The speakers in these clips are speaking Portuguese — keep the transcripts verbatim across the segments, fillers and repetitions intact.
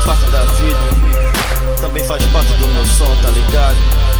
parte da vida, também faz parte do meu som, tá ligado?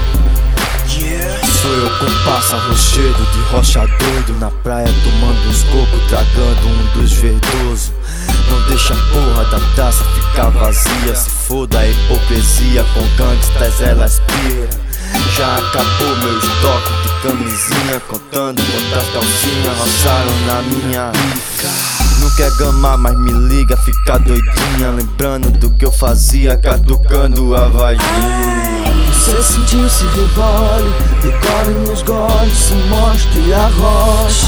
Yeah. Sou eu com passa rochedo de rocha doido na praia, tomando uns cocos, tragando um dos verdosos. Não deixa a porra da taça ficar vazia, se foda a hipocrisia, com gangsters ela aspira. Já acabou meu estoque de camisinha, contando quantas calcinhas roçaram na minha pica. Não quer gamar, mas me liga, fica doidinha, lembrando do que eu fazia, catucando a vaginha. Você sentiu, se rebole, decore nos goles, se mostre a rocha.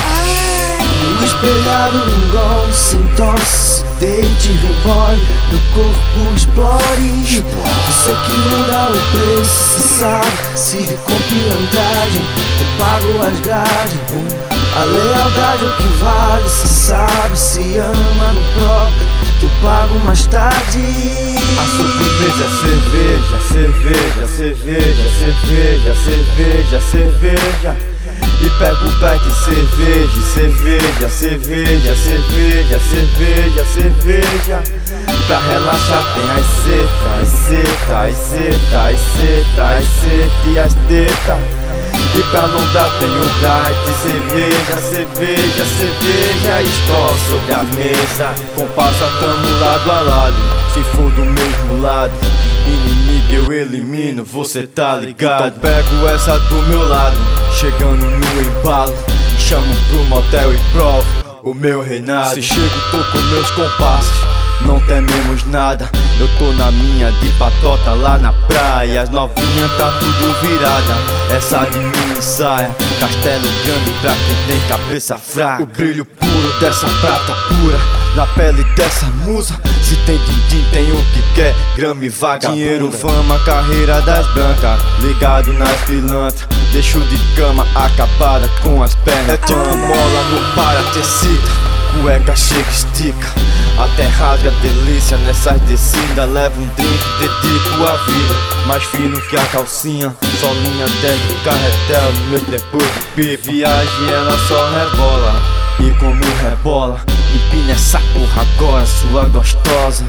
No espelhado num gole, se entorce, se deite, rebole, meu corpo explore. Você que não dá o preço, se sabe, se com pilantragem, eu pago as gagens. A lealdade é o que vale, se sabe, se ama no próprio, que eu pago mais tarde. A sobremesa é cerveja, cerveja, cerveja, cerveja, cerveja, cerveja. E pego o beck, cerveja, cerveja, cerveja, cerveja, cerveja, cerveja. Pra relaxar tem as setas, as setas, as setas, as setas, as setas e as tetas. E pra não dar tem o gás de cerveja, cerveja, cerveja. Escola sobre a mesa, comparsa tamo lado a lado. Se for do mesmo lado, inimigo eu elimino, você tá ligado? Então pego essa do meu lado, chegando no embalo, chamo pro motel e provo o meu reinado. Se chego tô com meus comparsas, não tememos nada. Eu tô na minha de patota lá na praia. As novinhas tá tudo virada, essa de mini saia, castelo grande pra quem tem cabeça fraca. O brilho puro dessa prata pura na pele dessa musa. Se tem din-din tem o que quer, grama e vagabunda. Dinheiro, fama, carreira das brancas, ligado nas pilantras. Deixo de cama acabada com as pernas. É tipo mola no para-tecida, cueca chega, estica, até rasga delícia nessas descidas. Levo um drink, dedico a vida, mais fino que a calcinha, solinha dentro do carretel. No meu tempo de pipe, viagem ela só rebola. E como rebola, empina essa porra agora, sua gostosa.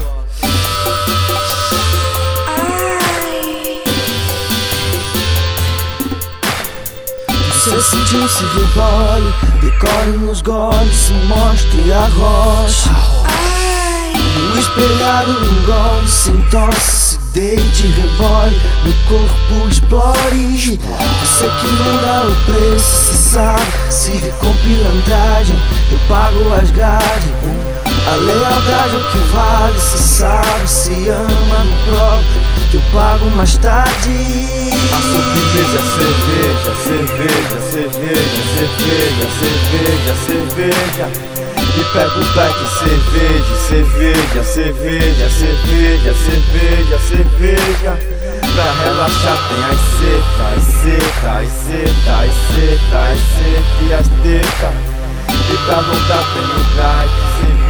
Você sentiu, se rebole, decore nos goles, se mostre a rocha. No espelhado num gole, se entorce, se deite, rebole, meu corpo explore. Você que não dá o preço, se sabe, se com pilantragem, eu pago as gagens. A lealdade é o que vale, se sabe, se ama no próprio, que eu pago mais tarde. A sobremesa é cerveja, cerveja, cerveja, cerveja, cerveja, cerveja. E pego o beck, cerveja, cerveja, cerveja, cerveja, cerveja, cerveja. Pra relaxar tem as setas, as setas, as setas, as setas, as setas e as tetas. E pra não dar tem o gás de cerveja.